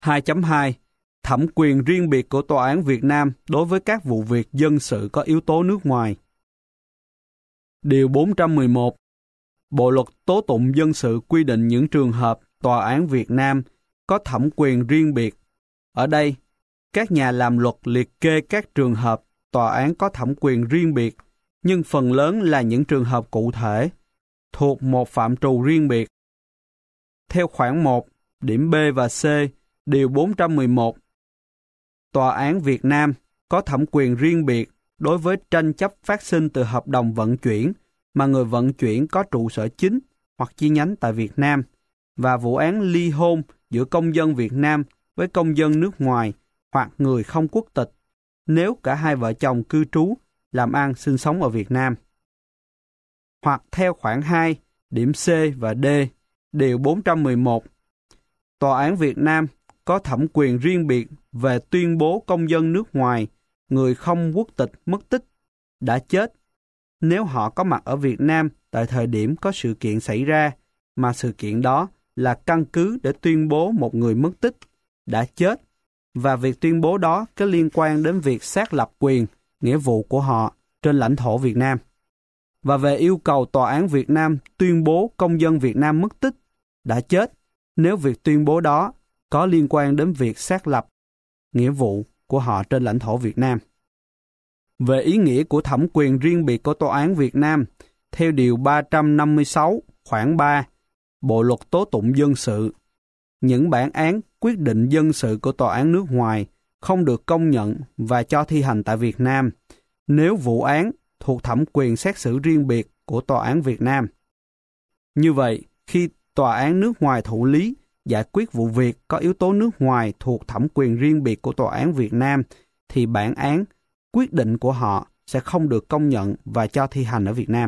2.2 Thẩm quyền riêng biệt của Tòa án Việt Nam đối với các vụ việc dân sự có yếu tố nước ngoài. Điều 411 Bộ luật tố tụng dân sự quy định những trường hợp Tòa án Việt Nam có thẩm quyền riêng biệt. Ở đây, các nhà làm luật liệt kê các trường hợp tòa án có thẩm quyền riêng biệt, nhưng phần lớn là những trường hợp cụ thể, thuộc một phạm trù riêng biệt. Theo khoản 1, điểm B và C, điều 411, Tòa án Việt Nam có thẩm quyền riêng biệt đối với tranh chấp phát sinh từ hợp đồng vận chuyển mà người vận chuyển có trụ sở chính hoặc chi nhánh tại Việt Nam, và vụ án ly hôn giữa công dân Việt Nam với công dân nước ngoài hoặc người không quốc tịch, nếu cả hai vợ chồng cư trú, làm ăn, sinh sống ở Việt Nam. Hoặc theo khoản 2, điểm C và D, điều 411, Tòa án Việt Nam có thẩm quyền riêng biệt về tuyên bố công dân nước ngoài, người không quốc tịch mất tích, đã chết, nếu họ có mặt ở Việt Nam tại thời điểm có sự kiện xảy ra, mà sự kiện đó là căn cứ để tuyên bố một người mất tích, đã chết, và việc tuyên bố đó có liên quan đến việc xác lập quyền, nghĩa vụ của họ trên lãnh thổ Việt Nam. Và về yêu cầu Tòa án Việt Nam tuyên bố công dân Việt Nam mất tích, đã chết, nếu việc tuyên bố đó có liên quan đến việc xác lập nghĩa vụ của họ trên lãnh thổ Việt Nam. Về ý nghĩa của thẩm quyền riêng biệt của Tòa án Việt Nam, theo Điều 356, khoản 3, Bộ Luật Tố tụng dân sự, những bản án quyết định dân sự của Tòa án nước ngoài không được công nhận và cho thi hành tại Việt Nam nếu vụ án thuộc thẩm quyền xét xử riêng biệt của Tòa án Việt Nam. Như vậy, khi Tòa án nước ngoài thụ lý giải quyết vụ việc có yếu tố nước ngoài thuộc thẩm quyền riêng biệt của Tòa án Việt Nam, thì bản án, quyết định của họ sẽ không được công nhận và cho thi hành ở Việt Nam.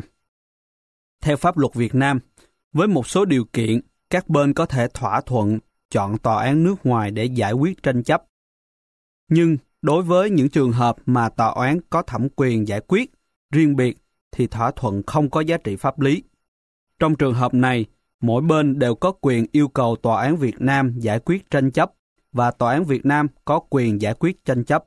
Theo pháp luật Việt Nam, với một số điều kiện, các bên có thể thỏa thuận chọn tòa án nước ngoài để giải quyết tranh chấp. Nhưng đối với những trường hợp mà tòa án có thẩm quyền giải quyết riêng biệt thì thỏa thuận không có giá trị pháp lý. Trong trường hợp này, mỗi bên đều có quyền yêu cầu Tòa án Việt Nam giải quyết tranh chấp và Tòa án Việt Nam có quyền giải quyết tranh chấp.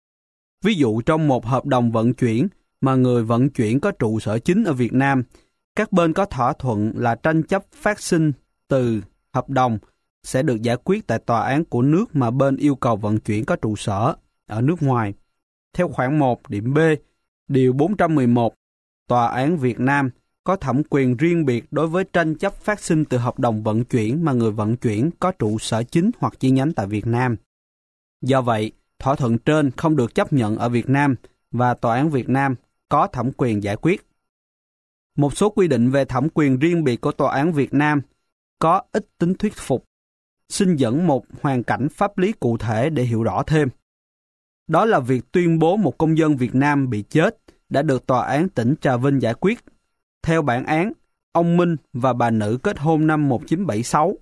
Ví dụ trong một hợp đồng vận chuyển mà người vận chuyển có trụ sở chính ở Việt Nam, các bên có thỏa thuận là tranh chấp phát sinh từ hợp đồng sẽ được giải quyết tại tòa án của nước mà bên yêu cầu vận chuyển có trụ sở ở nước ngoài. Theo khoản 1, điểm B, điều 411, Tòa án Việt Nam có thẩm quyền riêng biệt đối với tranh chấp phát sinh từ hợp đồng vận chuyển mà người vận chuyển có trụ sở chính hoặc chi nhánh tại Việt Nam. Do vậy, thỏa thuận trên không được chấp nhận ở Việt Nam và Tòa án Việt Nam có thẩm quyền giải quyết. Một số quy định về thẩm quyền riêng biệt của Tòa án Việt Nam có ít tính thuyết phục. Xin dẫn một hoàn cảnh pháp lý cụ thể để hiểu rõ thêm. Đó là việc tuyên bố một công dân Việt Nam bị chết đã được Tòa án tỉnh Trà Vinh giải quyết. Theo bản án, ông Minh và bà Nữ kết hôn năm 1976.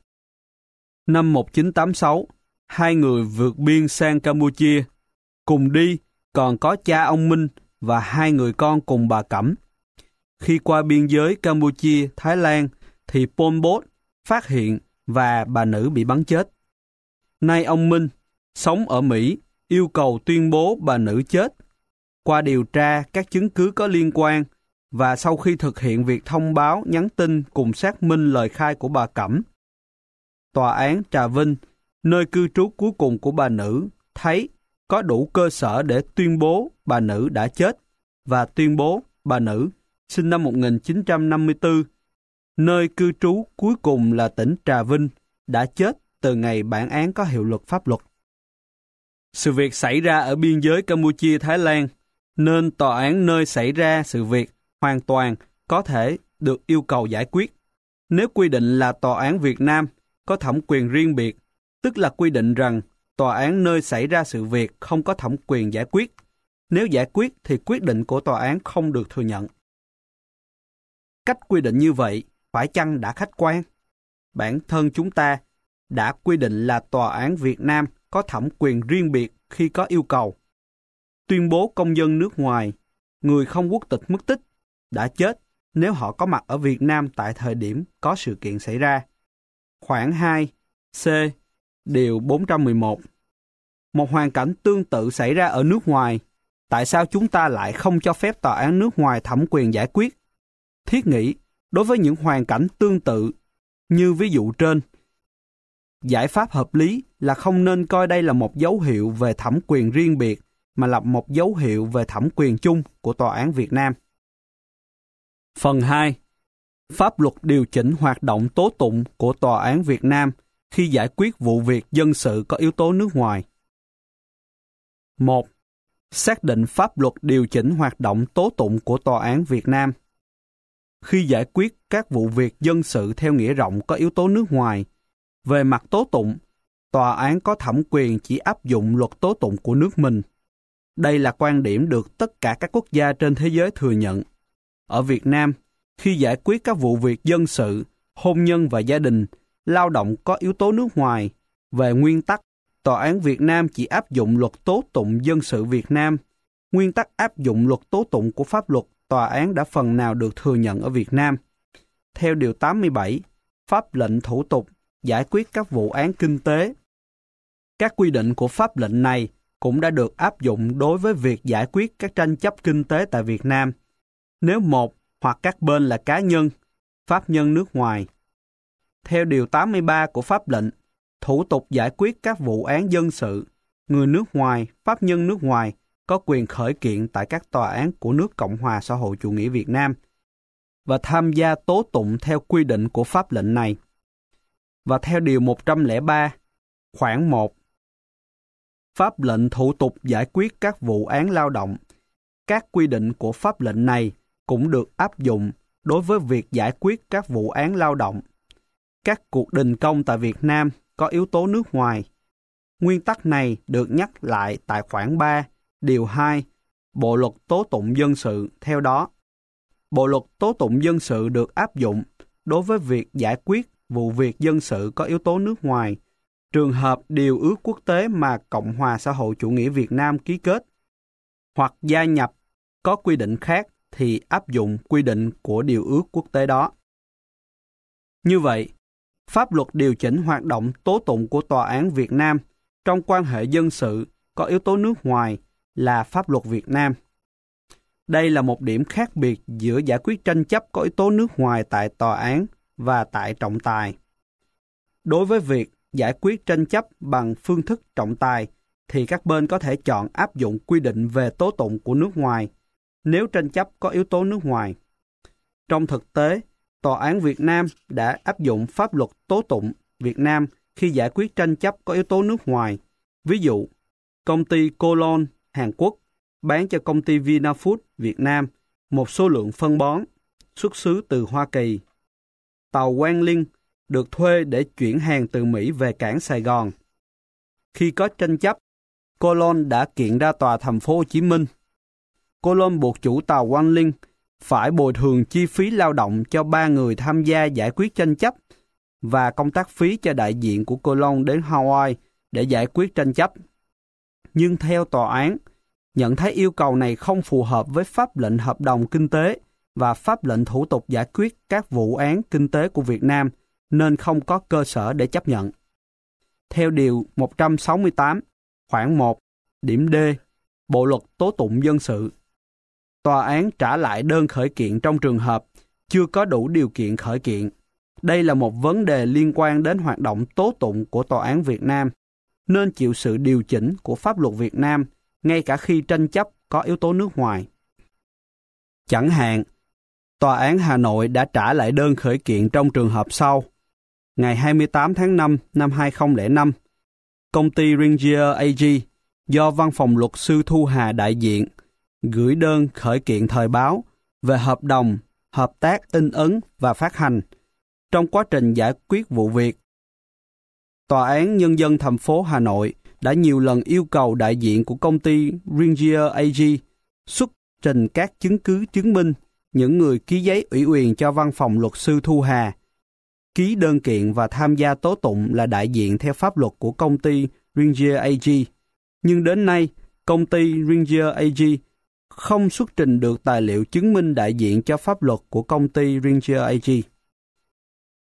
Năm 1986, hai người vượt biên sang Campuchia. Cùng đi còn có cha ông Minh và hai người con cùng bà Cẩm. Khi qua biên giới Campuchia, Thái Lan, thì Pol Pot phát hiện và bà Nữ bị bắn chết. Nay ông Minh, sống ở Mỹ, yêu cầu tuyên bố bà Nữ chết. Qua điều tra các chứng cứ có liên quan, và sau khi thực hiện việc thông báo, nhắn tin cùng xác minh lời khai của bà Cẩm, Tòa án Trà Vinh, nơi cư trú cuối cùng của bà Nữ, thấy có đủ cơ sở để tuyên bố bà Nữ đã chết và tuyên bố bà Nữ, sinh năm 1954, nơi cư trú cuối cùng là tỉnh Trà Vinh, đã chết từ ngày bản án có hiệu lực pháp luật. Sự việc xảy ra ở biên giới Campuchia-Thái Lan, nên tòa án nơi xảy ra sự việc hoàn toàn có thể được yêu cầu giải quyết. Nếu quy định là tòa án Việt Nam có thẩm quyền riêng biệt, tức là quy định rằng tòa án nơi xảy ra sự việc không có thẩm quyền giải quyết. Nếu giải quyết thì quyết định của tòa án không được thừa nhận. Cách quy định như vậy phải chăng đã khách quan? Bản thân chúng ta đã quy định là tòa án Việt Nam có thẩm quyền riêng biệt khi có yêu cầu tuyên bố công dân nước ngoài, người không quốc tịch mất tích, đã chết nếu họ có mặt ở Việt Nam tại thời điểm có sự kiện xảy ra. Khoản 2, C, Điều 411. Một hoàn cảnh tương tự xảy ra ở nước ngoài. Tại sao chúng ta lại không cho phép tòa án nước ngoài thẩm quyền giải quyết? Thiết nghĩ, đối với những hoàn cảnh tương tự, như ví dụ trên, giải pháp hợp lý là không nên coi đây là một dấu hiệu về thẩm quyền riêng biệt, mà là một dấu hiệu về thẩm quyền chung của Tòa án Việt Nam. Phần 2. Pháp luật điều chỉnh hoạt động tố tụng của Tòa án Việt Nam khi giải quyết vụ việc dân sự có yếu tố nước ngoài. 1. Xác định pháp luật điều chỉnh hoạt động tố tụng của Tòa án Việt Nam. Khi giải quyết các vụ việc dân sự theo nghĩa rộng có yếu tố nước ngoài, về mặt tố tụng, tòa án có thẩm quyền chỉ áp dụng luật tố tụng của nước mình. Đây là quan điểm được tất cả các quốc gia trên thế giới thừa nhận. Ở Việt Nam, khi giải quyết các vụ việc dân sự, hôn nhân và gia đình, lao động có yếu tố nước ngoài, về nguyên tắc, Tòa án Việt Nam chỉ áp dụng luật tố tụng dân sự Việt Nam. Nguyên tắc áp dụng luật tố tụng của pháp luật tòa án đã phần nào được thừa nhận ở Việt Nam. Theo Điều 87, pháp lệnh thủ tục giải quyết các vụ án kinh tế. Các quy định của pháp lệnh này cũng đã được áp dụng đối với việc giải quyết các tranh chấp kinh tế tại Việt Nam. Nếu một hoặc các bên là cá nhân, pháp nhân nước ngoài. Theo Điều 83 của pháp lệnh, thủ tục giải quyết các vụ án dân sự, người nước ngoài, pháp nhân nước ngoài có quyền khởi kiện tại các tòa án của nước Cộng hòa xã hội chủ nghĩa Việt Nam và tham gia tố tụng theo quy định của pháp lệnh này. Và theo Điều 103, khoản 1, pháp lệnh thủ tục giải quyết các vụ án lao động, các quy định của pháp lệnh này cũng được áp dụng đối với việc giải quyết các vụ án lao động. Các cuộc đình công tại Việt Nam có yếu tố nước ngoài. Nguyên tắc này được nhắc lại tại khoản 3, điều 2, Bộ luật tố tụng dân sự. Theo đó, Bộ luật tố tụng dân sự được áp dụng đối với việc giải quyết vụ việc dân sự có yếu tố nước ngoài, trường hợp điều ước quốc tế mà Cộng hòa xã hội chủ nghĩa Việt Nam ký kết, hoặc gia nhập có quy định khác thì áp dụng quy định của điều ước quốc tế đó. Như vậy, pháp luật điều chỉnh hoạt động tố tụng của Tòa án Việt Nam trong quan hệ dân sự có yếu tố nước ngoài là pháp luật Việt Nam. Đây là một điểm khác biệt giữa giải quyết tranh chấp có yếu tố nước ngoài tại tòa án và tại trọng tài. Đối với việc giải quyết tranh chấp bằng phương thức trọng tài, thì các bên có thể chọn áp dụng quy định về tố tụng của nước ngoài nếu tranh chấp có yếu tố nước ngoài. Trong thực tế, Tòa án Việt Nam đã áp dụng pháp luật tố tụng Việt Nam khi giải quyết tranh chấp có yếu tố nước ngoài. Ví dụ, công ty Colon Hàn Quốc bán cho công ty Vinafood Việt Nam một số lượng phân bón xuất xứ từ Hoa Kỳ. Tàu Quang Linh được thuê để chuyển hàng từ Mỹ về cảng Sài Gòn. Khi có tranh chấp, Colon đã kiện ra tòa thành phố Hồ Chí Minh. Colon buộc chủ tàu Quang Linh phải bồi thường chi phí lao động cho 3 người tham gia giải quyết tranh chấp và công tác phí cho đại diện của Colon đến Hawaii để giải quyết tranh chấp. Nhưng theo tòa án, nhận thấy yêu cầu này không phù hợp với pháp lệnh hợp đồng kinh tế và pháp lệnh thủ tục giải quyết các vụ án kinh tế của Việt Nam, nên không có cơ sở để chấp nhận. Theo Điều 168, khoản 1, điểm D, Bộ luật tố tụng dân sự, tòa án trả lại đơn khởi kiện trong trường hợp chưa có đủ điều kiện khởi kiện. Đây là một vấn đề liên quan đến hoạt động tố tụng của Tòa án Việt Nam, nên chịu sự điều chỉnh của pháp luật Việt Nam ngay cả khi tranh chấp có yếu tố nước ngoài. Chẳng hạn, Tòa án Hà Nội đã trả lại đơn khởi kiện trong trường hợp sau. Ngày 28 tháng 5 năm 2005, công ty Ringier AG do Văn phòng Luật sư Thu Hà đại diện gửi đơn khởi kiện thời báo về hợp đồng, hợp tác in ấn và phát hành. Trong quá trình giải quyết vụ việc, Tòa án Nhân dân thành phố Hà Nội đã nhiều lần yêu cầu đại diện của công ty Ringier AG xuất trình các chứng cứ chứng minh những người ký giấy ủy quyền cho Văn phòng Luật sư Thu Hà ký đơn kiện và tham gia tố tụng là đại diện theo pháp luật của công ty Ringier AG. Nhưng đến nay, công ty Ringier AG không xuất trình được tài liệu chứng minh đại diện cho pháp luật của công ty Ringier AG.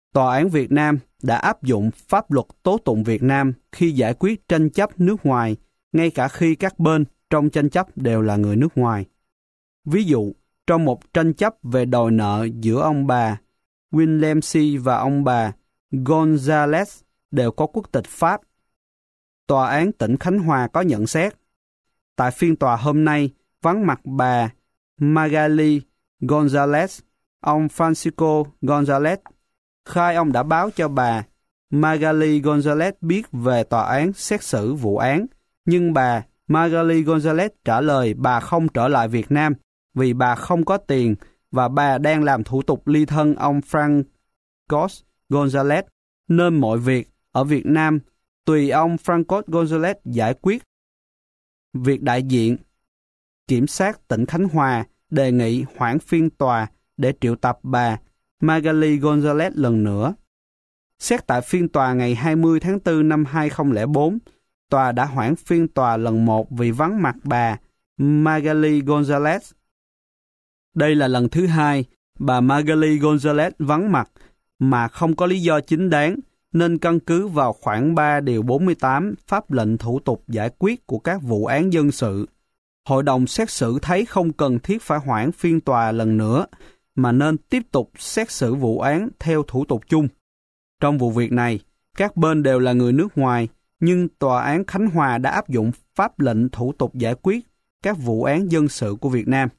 Tòa án Việt Nam đã áp dụng pháp luật tố tụng Việt Nam khi giải quyết tranh chấp nước ngoài, ngay cả khi các bên trong tranh chấp đều là người nước ngoài. Ví dụ, trong một tranh chấp về đòi nợ giữa ông bà Williamsi và ông bà Gonzales đều có quốc tịch Pháp. Tòa án tỉnh Khánh Hòa có nhận xét, tại phiên tòa hôm nay, vắng mặt bà Magali Gonzales, ông Francisco Gonzales khai ông đã báo cho bà Magali Gonzales biết về tòa án xét xử vụ án, nhưng bà Magali Gonzales trả lời bà không trở lại Việt Nam vì bà không có tiền và bà đang làm thủ tục ly thân ông Francos Gonzales, nên mọi việc ở Việt Nam tùy ông Francos Gonzales giải quyết. Việc đại diện kiểm sát tỉnh Khánh Hòa đề nghị hoãn phiên tòa để triệu tập bà Magali Gonzales lần nữa. Xét tại phiên tòa ngày 20 tháng 4 năm 2004, tòa đã hoãn phiên tòa lần 1 vì vắng mặt bà Magali Gonzales. Đây là lần thứ hai bà Magali Gonzales vắng mặt mà không có lý do chính đáng, nên căn cứ vào khoản 3 điều 48 pháp lệnh thủ tục giải quyết của các vụ án dân sự, hội đồng xét xử thấy không cần thiết phải hoãn phiên tòa lần nữa, mà nên tiếp tục xét xử vụ án theo thủ tục chung. Trong vụ việc này, các bên đều là người nước ngoài, nhưng Tòa án Khánh Hòa đã áp dụng pháp lệnh thủ tục giải quyết các vụ án dân sự của Việt Nam.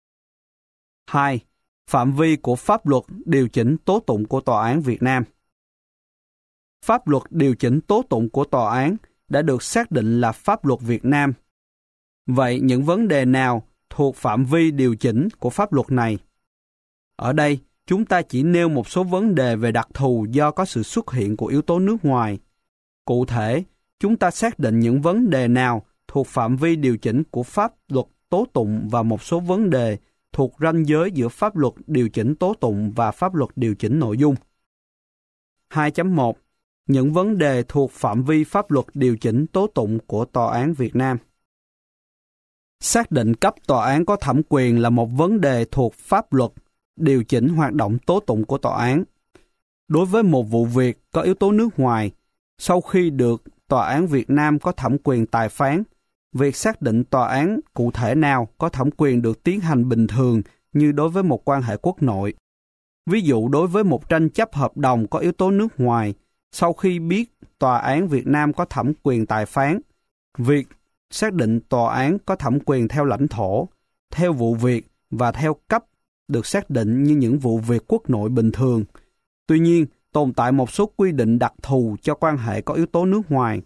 2. Phạm vi của pháp luật điều chỉnh tố tụng của Tòa án Việt Nam. Pháp luật điều chỉnh tố tụng của Tòa án đã được xác định là pháp luật Việt Nam. Vậy những vấn đề nào thuộc phạm vi điều chỉnh của pháp luật này? Ở đây, chúng ta chỉ nêu một số vấn đề về đặc thù do có sự xuất hiện của yếu tố nước ngoài. Cụ thể, chúng ta xác định những vấn đề nào thuộc phạm vi điều chỉnh của pháp luật tố tụng và một số vấn đề thuộc ranh giới giữa pháp luật điều chỉnh tố tụng và pháp luật điều chỉnh nội dung. 2.1. Những vấn đề thuộc phạm vi pháp luật điều chỉnh tố tụng của Tòa án Việt Nam. Xác định cấp tòa án có thẩm quyền là một vấn đề thuộc pháp luật điều chỉnh hoạt động tố tụng của tòa án. Đối với một vụ việc có yếu tố nước ngoài, sau khi được Tòa án Việt Nam có thẩm quyền tài phán, việc xác định tòa án cụ thể nào có thẩm quyền được tiến hành bình thường như đối với một quan hệ quốc nội. Ví dụ đối với một tranh chấp hợp đồng có yếu tố nước ngoài, sau khi biết Tòa án Việt Nam có thẩm quyền tài phán, việc xác định tòa án có thẩm quyền theo lãnh thổ, theo vụ việc và theo cấp được xác định như những vụ việc quốc nội bình thường. Tuy nhiên, tồn tại một số quy định đặc thù cho quan hệ có yếu tố nước ngoài.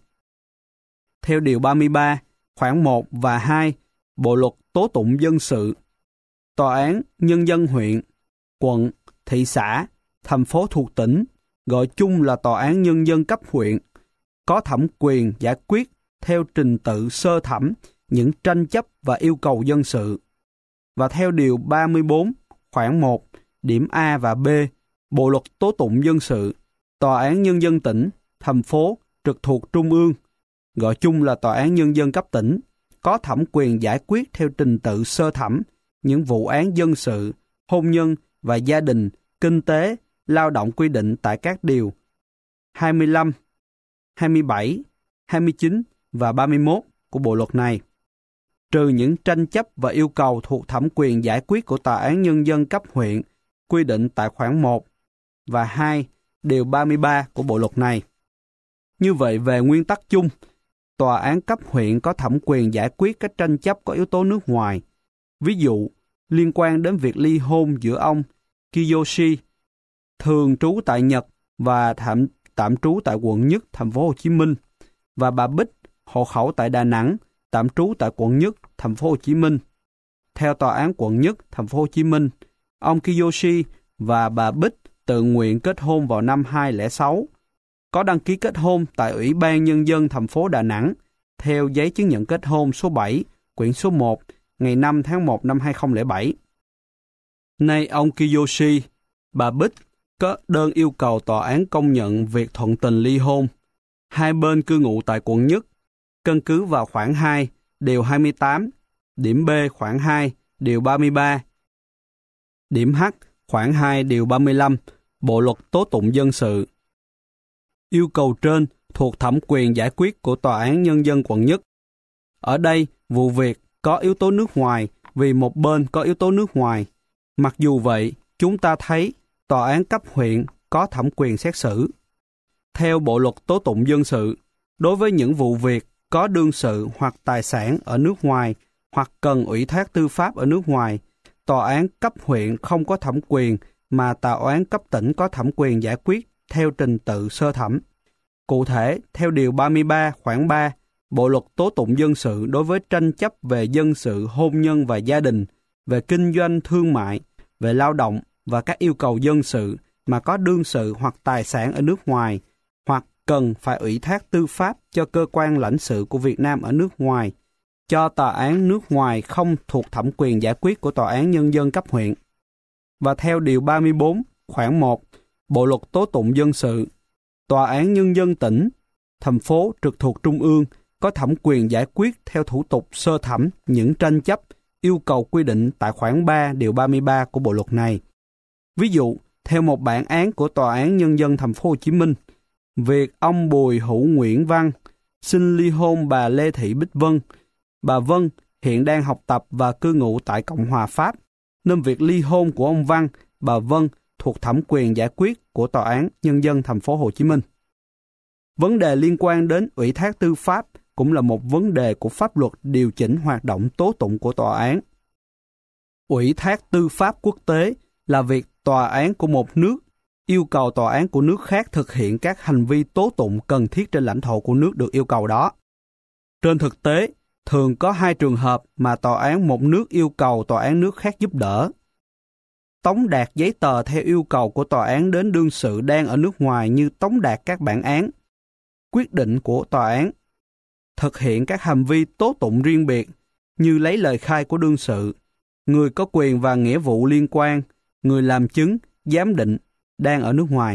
Theo Điều 33, khoản 1 và 2, Bộ Luật Tố tụng Dân sự, Tòa án Nhân dân huyện, quận, thị xã, thành phố thuộc tỉnh, gọi chung là Tòa án Nhân dân cấp huyện, có thẩm quyền giải quyết theo trình tự sơ thẩm những tranh chấp và yêu cầu dân sự. Và theo Điều 34, khoản 1, điểm A và B, Bộ Luật Tố tụng Dân sự, Tòa án Nhân dân tỉnh, thành phố trực thuộc Trung ương, gọi chung là Tòa án Nhân dân cấp tỉnh, có thẩm quyền giải quyết theo trình tự sơ thẩm những vụ án dân sự, hôn nhân và gia đình, kinh tế, lao động quy định tại các điều 25, 27, 29 và 31 của bộ luật này, trừ những tranh chấp và yêu cầu thuộc thẩm quyền giải quyết của Tòa án Nhân dân cấp huyện quy định tại khoản 1 và 2 điều 33 của bộ luật này. Như vậy, về nguyên tắc chung, Tòa án cấp huyện có thẩm quyền giải quyết các tranh chấp có yếu tố nước ngoài. Ví dụ, liên quan đến việc ly hôn giữa ông Kiyoshi, thường trú tại Nhật và tạm trú tại quận Nhất, thành phố Hồ Chí Minh, và bà Bích, hộ khẩu tại Đà Nẵng, tạm trú tại quận Nhất, thành phố Hồ Chí Minh. Theo Tòa án quận Nhất, thành phố Hồ Chí Minh, ông Kiyoshi và bà Bích tự nguyện kết hôn vào năm 2006, có đăng ký kết hôn tại Ủy ban Nhân dân thành phố Đà Nẵng theo giấy chứng nhận kết hôn số 7, quyển số 1, ngày 5 tháng 1 năm 2007. Nay ông Kiyoshi, bà Bích có đơn yêu cầu tòa án công nhận việc thuận tình ly hôn. Hai bên cư ngụ tại quận Nhất, căn cứ vào khoản 2, điều 28, điểm B khoản 2, điều 33, điểm H khoản 2, điều 35 Bộ luật tố tụng dân sự. Yêu cầu trên thuộc thẩm quyền giải quyết của Tòa án Nhân dân quận Nhất. Ở đây, vụ việc có yếu tố nước ngoài vì một bên có yếu tố nước ngoài. Mặc dù vậy, chúng ta thấy Tòa án cấp huyện có thẩm quyền xét xử. Theo Bộ luật tố tụng dân sự, đối với những vụ việc có đương sự hoặc tài sản ở nước ngoài hoặc cần ủy thác tư pháp ở nước ngoài, Tòa án cấp huyện không có thẩm quyền mà Tòa án cấp tỉnh có thẩm quyền giải quyết theo trình tự sơ thẩm. Cụ thể, theo Điều 33 khoản 3, Bộ luật tố tụng dân sự đối với tranh chấp về dân sự hôn nhân và gia đình, về kinh doanh thương mại, về lao động và các yêu cầu dân sự mà có đương sự hoặc tài sản ở nước ngoài, hoặc cần phải ủy thác tư pháp cho cơ quan lãnh sự của Việt Nam ở nước ngoài, cho tòa án nước ngoài không thuộc thẩm quyền giải quyết của Tòa án Nhân dân cấp huyện. Và theo Điều 34 khoản 1, Bộ luật tố tụng dân sự, Tòa án Nhân dân tỉnh, thành phố trực thuộc Trung ương có thẩm quyền giải quyết theo thủ tục sơ thẩm những tranh chấp yêu cầu quy định tại khoản 3 Điều 33 của bộ luật này. Ví dụ, theo một bản án của Tòa án Nhân dân thành phố Hồ Chí Minh, việc ông Bùi Hữu Nguyễn Văn xin ly hôn bà Lê Thị Bích Vân. Bà Vân hiện đang học tập và cư ngụ tại Cộng hòa Pháp, nên việc ly hôn của ông Văn, bà Vân thuộc thẩm quyền giải quyết của Tòa án Nhân dân thành phố Hồ Chí Minh. Vấn đề liên quan đến ủy thác tư pháp cũng là một vấn đề của pháp luật điều chỉnh hoạt động tố tụng của tòa án. Ủy thác tư pháp quốc tế là việc tòa án của một nước yêu cầu tòa án của nước khác thực hiện các hành vi tố tụng cần thiết trên lãnh thổ của nước được yêu cầu đó. Trên thực tế, thường có hai trường hợp mà tòa án một nước yêu cầu tòa án nước khác giúp đỡ. Tống đạt giấy tờ theo yêu cầu của tòa án đến đương sự đang ở nước ngoài như tống đạt các bản án, quyết định của tòa án, thực hiện các hành vi tố tụng riêng biệt như lấy lời khai của đương sự, người có quyền và nghĩa vụ liên quan, người làm chứng, giám định, đang ở nước ngoài.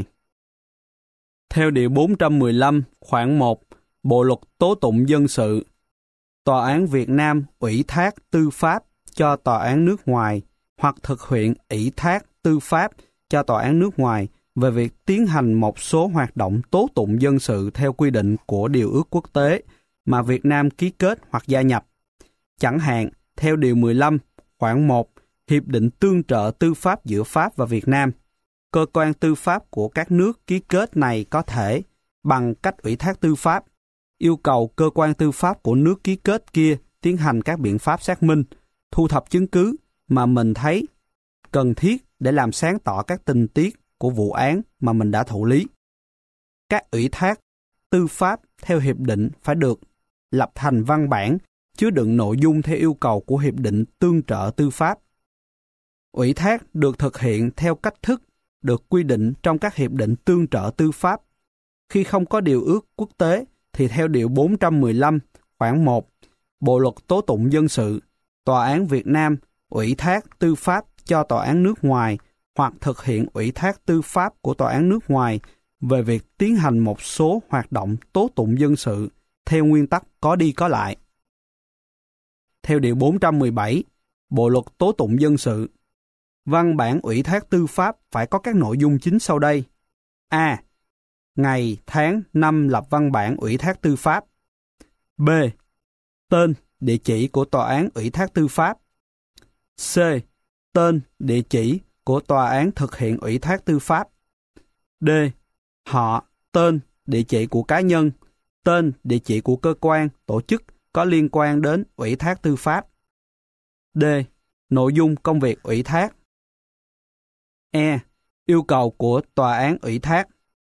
Theo Điều 415 khoản 1 Bộ luật tố tụng dân sự, Tòa án Việt Nam ủy thác tư pháp cho tòa án nước ngoài hoặc thực hiện ủy thác tư pháp cho tòa án nước ngoài về việc tiến hành một số hoạt động tố tụng dân sự theo quy định của điều ước quốc tế mà Việt Nam ký kết hoặc gia nhập. Chẳng hạn, theo Điều 15 khoản 1 Hiệp định tương trợ tư pháp giữa Pháp và Việt Nam, cơ quan tư pháp của các nước ký kết này có thể, bằng cách ủy thác tư pháp, yêu cầu cơ quan tư pháp của nước ký kết kia tiến hành các biện pháp xác minh, thu thập chứng cứ mà mình thấy cần thiết để làm sáng tỏ các tình tiết của vụ án mà mình đã thụ lý. Các ủy thác tư pháp theo hiệp định phải được lập thành văn bản chứa đựng nội dung theo yêu cầu của hiệp định tương trợ tư pháp. Ủy thác được thực hiện theo cách thức được quy định trong các hiệp định tương trợ tư pháp. Khi không có điều ước quốc tế thì theo Điều 415 khoản 1 Bộ luật tố tụng dân sự, Tòa án Việt Nam ủy thác tư pháp cho tòa án nước ngoài hoặc thực hiện ủy thác tư pháp của tòa án nước ngoài về việc tiến hành một số hoạt động tố tụng dân sự theo nguyên tắc có đi có lại. Theo Điều 417 Bộ luật tố tụng dân sự, văn bản ủy thác tư pháp phải có các nội dung chính sau đây. A. Ngày, tháng, năm lập văn bản ủy thác tư pháp. B. Tên, địa chỉ của tòa án ủy thác tư pháp. C. Tên, địa chỉ của tòa án thực hiện ủy thác tư pháp. D. Họ, tên, địa chỉ của cá nhân, tên, địa chỉ của cơ quan, tổ chức có liên quan đến ủy thác tư pháp. D. Nội dung công việc ủy thác. E. Yêu cầu của tòa án ủy thác.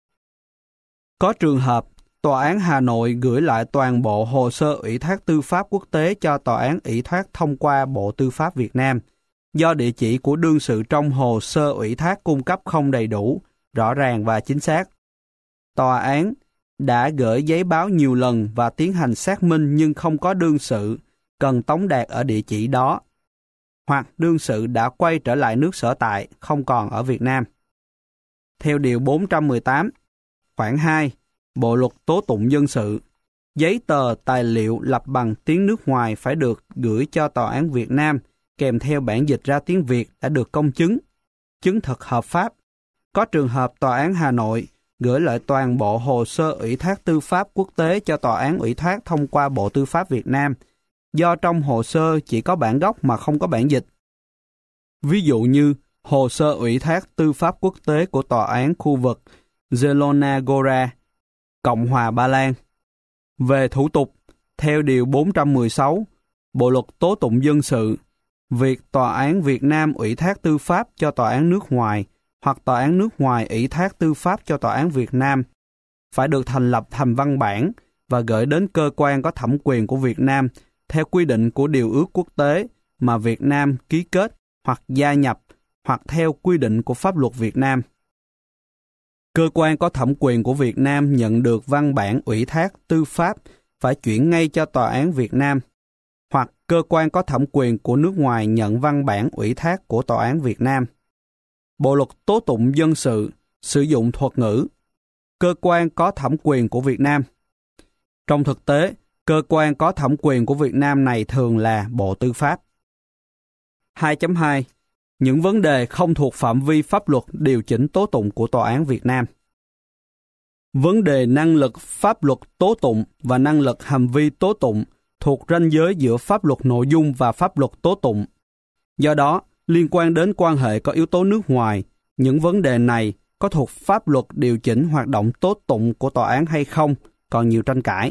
Có trường hợp, Tòa án Hà Nội gửi lại toàn bộ hồ sơ ủy thác tư pháp quốc tế cho Tòa án ủy thác thông qua Bộ Tư pháp Việt Nam, do địa chỉ của đương sự trong hồ sơ ủy thác cung cấp không đầy đủ, rõ ràng và chính xác. Tòa án đã gửi giấy báo nhiều lần và tiến hành xác minh nhưng không có đương sự cần tống đạt ở địa chỉ đó, hoặc đương sự đã quay trở lại nước sở tại, không còn ở Việt Nam. Theo Điều 418, khoản 2, Bộ luật tố tụng dân sự, giấy tờ tài liệu lập bằng tiếng nước ngoài phải được gửi cho Tòa án Việt Nam kèm theo bản dịch ra tiếng Việt đã được công chứng, chứng thực hợp pháp, Có trường hợp Tòa án Hà Nội gửi lại toàn bộ hồ sơ ủy thác tư pháp quốc tế cho Tòa án ủy thác thông qua Bộ Tư pháp Việt Nam, do trong hồ sơ chỉ có bản gốc mà không có bản dịch. Ví dụ như hồ sơ ủy thác tư pháp quốc tế của Tòa án khu vực Zielona Góra, Cộng hòa Ba Lan. Về thủ tục, theo Điều 416, Bộ Luật Tố tụng dân sự, việc Tòa án Việt Nam ủy thác tư pháp cho Tòa án nước ngoài hoặc Tòa án nước ngoài ủy thác tư pháp cho Tòa án Việt Nam phải được thành lập thành văn bản và gửi đến cơ quan có thẩm quyền của Việt Nam theo quy định của điều ước quốc tế mà Việt Nam ký kết hoặc gia nhập hoặc theo quy định của pháp luật Việt Nam. Cơ quan có thẩm quyền của Việt Nam nhận được văn bản ủy thác tư pháp phải chuyển ngay cho Tòa án Việt Nam, hoặc cơ quan có thẩm quyền của nước ngoài nhận văn bản ủy thác của Tòa án Việt Nam. Bộ Luật Tố tụng dân sự sử dụng thuật ngữ cơ quan có thẩm quyền của Việt Nam. Trong thực tế, cơ quan có thẩm quyền của Việt Nam này thường là Bộ Tư pháp. 2.2. Những vấn đề không thuộc phạm vi pháp luật điều chỉnh tố tụng của Tòa án Việt Nam. Vấn đề năng lực pháp luật tố tụng và năng lực hành vi tố tụng thuộc ranh giới giữa pháp luật nội dung và pháp luật tố tụng. Do đó, liên quan đến quan hệ có yếu tố nước ngoài, những vấn đề này có thuộc pháp luật điều chỉnh hoạt động tố tụng của tòa án hay không còn nhiều tranh cãi.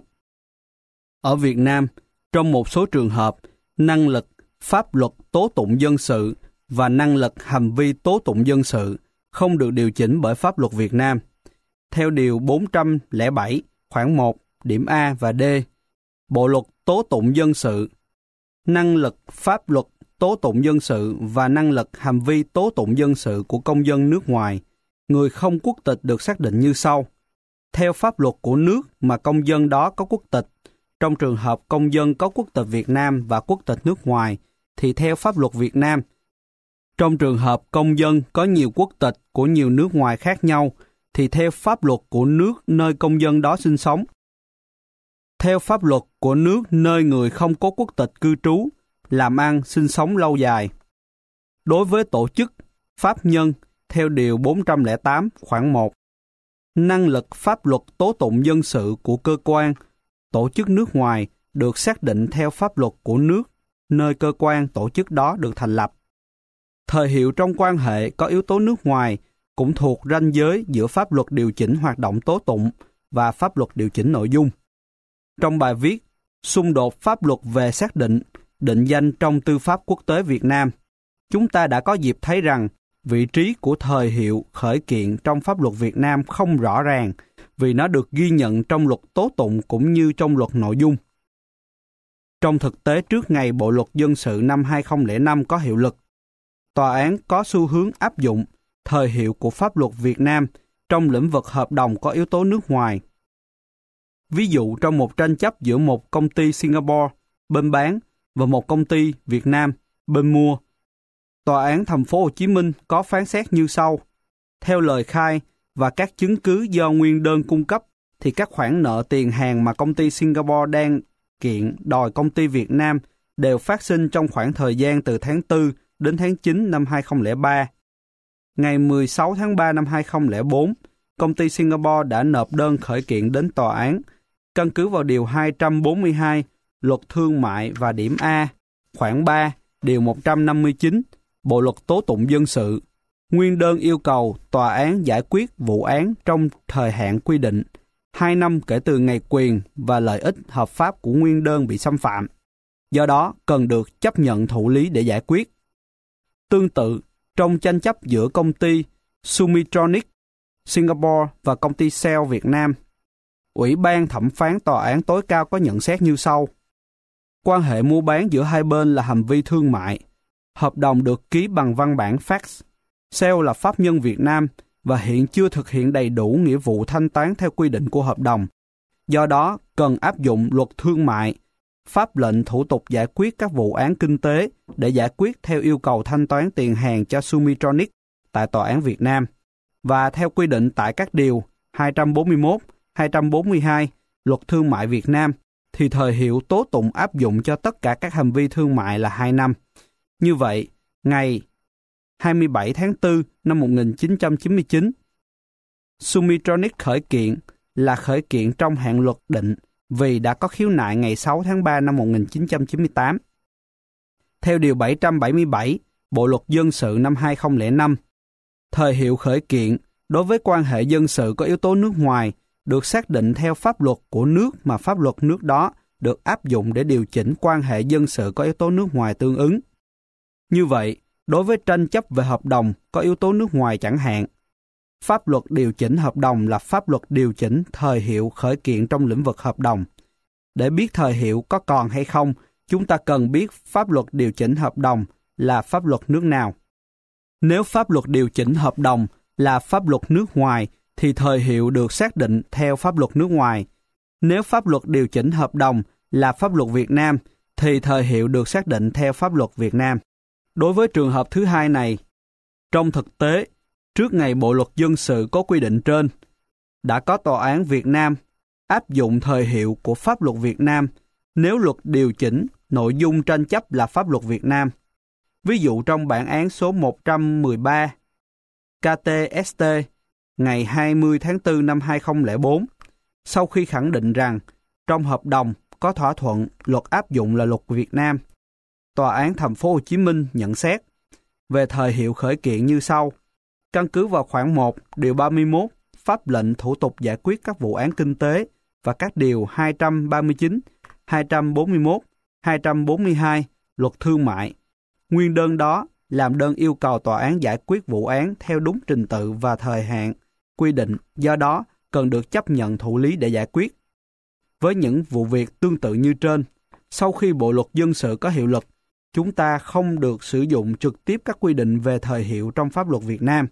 Ở Việt Nam, trong một số trường hợp, năng lực pháp luật tố tụng dân sự và năng lực hành vi tố tụng dân sự không được điều chỉnh bởi pháp luật Việt Nam. Theo Điều 407, khoản 1, điểm A và D, Bộ Luật Tố tụng dân sự, năng lực pháp luật tố tụng dân sự và năng lực hành vi tố tụng dân sự của công dân nước ngoài, người không quốc tịch được xác định như sau. Theo pháp luật của nước mà công dân đó có quốc tịch, trong trường hợp công dân có quốc tịch Việt Nam và quốc tịch nước ngoài, thì theo pháp luật Việt Nam. Trong trường hợp công dân có nhiều quốc tịch của nhiều nước ngoài khác nhau, thì theo pháp luật của nước nơi công dân đó sinh sống. Theo pháp luật của nước nơi người không có quốc tịch cư trú, làm ăn, sinh sống lâu dài. Đối với tổ chức, pháp nhân, theo Điều 408, khoản 1, năng lực pháp luật tố tụng dân sự của cơ quan, tổ chức nước ngoài được xác định theo pháp luật của nước nơi cơ quan tổ chức đó được thành lập. Thời hiệu trong quan hệ có yếu tố nước ngoài cũng thuộc ranh giới giữa pháp luật điều chỉnh hoạt động tố tụng và pháp luật điều chỉnh nội dung. Trong bài viết Xung đột pháp luật về xác định, định danh trong tư pháp quốc tế Việt Nam, chúng ta đã có dịp thấy rằng vị trí của thời hiệu khởi kiện trong pháp luật Việt Nam không rõ ràng vì nó được ghi nhận trong luật tố tụng cũng như trong luật nội dung. Trong thực tế, trước ngày Bộ Luật Dân sự năm 2005 có hiệu lực, tòa án có xu hướng áp dụng thời hiệu của pháp luật Việt Nam trong lĩnh vực hợp đồng có yếu tố nước ngoài. Ví dụ, trong một tranh chấp giữa một công ty Singapore, bên bán, và một công ty Việt Nam, bên mua, Tòa án Thành phố Hồ Chí Minh có phán xét như sau. Theo lời khai và các chứng cứ do nguyên đơn cung cấp, thì các khoản nợ tiền hàng mà công ty Singapore đang kiện đòi công ty Việt Nam đều phát sinh trong khoảng thời gian từ tháng 4 đến tháng 9 năm 2003. Ngày 16 tháng 3 năm 2004, công ty Singapore đã nộp đơn khởi kiện đến tòa án, căn cứ vào Điều 242 Luật Thương mại và điểm A, khoản 3, Điều 159, Bộ Luật Tố tụng dân sự. Nguyên đơn yêu cầu tòa án giải quyết vụ án trong thời hạn quy định, 2 năm kể từ ngày quyền và lợi ích hợp pháp của nguyên đơn bị xâm phạm. Do đó, cần được chấp nhận thụ lý để giải quyết. Tương tự, trong tranh chấp giữa công ty Sumitronic Singapore và công ty Shell Việt Nam, Ủy ban thẩm phán tòa án tối cao có nhận xét như sau. Quan hệ mua bán giữa hai bên là hành vi thương mại. Hợp đồng được ký bằng văn bản fax. Shell là pháp nhân Việt Nam và hiện chưa thực hiện đầy đủ nghĩa vụ thanh toán theo quy định của hợp đồng. Do đó, cần áp dụng luật thương mại, pháp lệnh thủ tục giải quyết các vụ án kinh tế để giải quyết theo yêu cầu thanh toán tiền hàng cho Sumitronic tại Tòa án Việt Nam và theo quy định tại các điều 241, 242 Luật Thương mại Việt Nam thì thời hiệu tố tụng áp dụng cho tất cả các hành vi thương mại là 2 năm. Như vậy, ngày 27 tháng 4 năm 1999. Sumitronic khởi kiện là khởi kiện trong hạn luật định vì đã có khiếu nại ngày 6 tháng 3 năm 1998. Theo Điều 777, Bộ Luật Dân sự năm 2005, thời hiệu khởi kiện đối với quan hệ dân sự có yếu tố nước ngoài được xác định theo pháp luật của nước mà pháp luật nước đó được áp dụng để điều chỉnh quan hệ dân sự có yếu tố nước ngoài tương ứng. Như vậy, đối với tranh chấp về hợp đồng có yếu tố nước ngoài chẳng hạn, pháp luật điều chỉnh hợp đồng là pháp luật điều chỉnh thời hiệu khởi kiện trong lĩnh vực hợp đồng. Để biết thời hiệu có còn hay không, chúng ta cần biết pháp luật điều chỉnh hợp đồng là pháp luật nước nào. Nếu pháp luật điều chỉnh hợp đồng là pháp luật nước ngoài, thì thời hiệu được xác định theo pháp luật nước ngoài. Nếu pháp luật điều chỉnh hợp đồng là pháp luật Việt Nam, thì thời hiệu được xác định theo pháp luật Việt Nam. Đối với trường hợp thứ hai này, trong thực tế, trước ngày Bộ Luật Dân sự có quy định trên, đã có tòa án Việt Nam áp dụng thời hiệu của pháp luật Việt Nam nếu luật điều chỉnh nội dung tranh chấp là pháp luật Việt Nam. Ví dụ trong bản án số 113 KTST ngày 20 tháng 4 năm 2004, sau khi khẳng định rằng trong hợp đồng có thỏa thuận luật áp dụng là luật Việt Nam, Tòa án Thành phố Hồ Chí Minh nhận xét về thời hiệu khởi kiện như sau. Căn cứ vào khoản 1, điều 31, pháp lệnh thủ tục giải quyết các vụ án kinh tế và các điều 239, 241, 242 Luật Thương mại. Nguyên đơn đó làm đơn yêu cầu tòa án giải quyết vụ án theo đúng trình tự và thời hạn quy định, do đó cần được chấp nhận thụ lý để giải quyết. Với những vụ việc tương tự như trên, sau khi Bộ Luật Dân sự có hiệu lực, chúng ta không được sử dụng trực tiếp các quy định về thời hiệu trong pháp luật Việt Nam.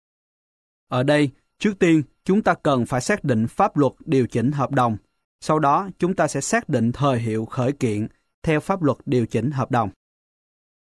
Ở đây, trước tiên, chúng ta cần phải xác định pháp luật điều chỉnh hợp đồng. Sau đó, chúng ta sẽ xác định thời hiệu khởi kiện theo pháp luật điều chỉnh hợp đồng.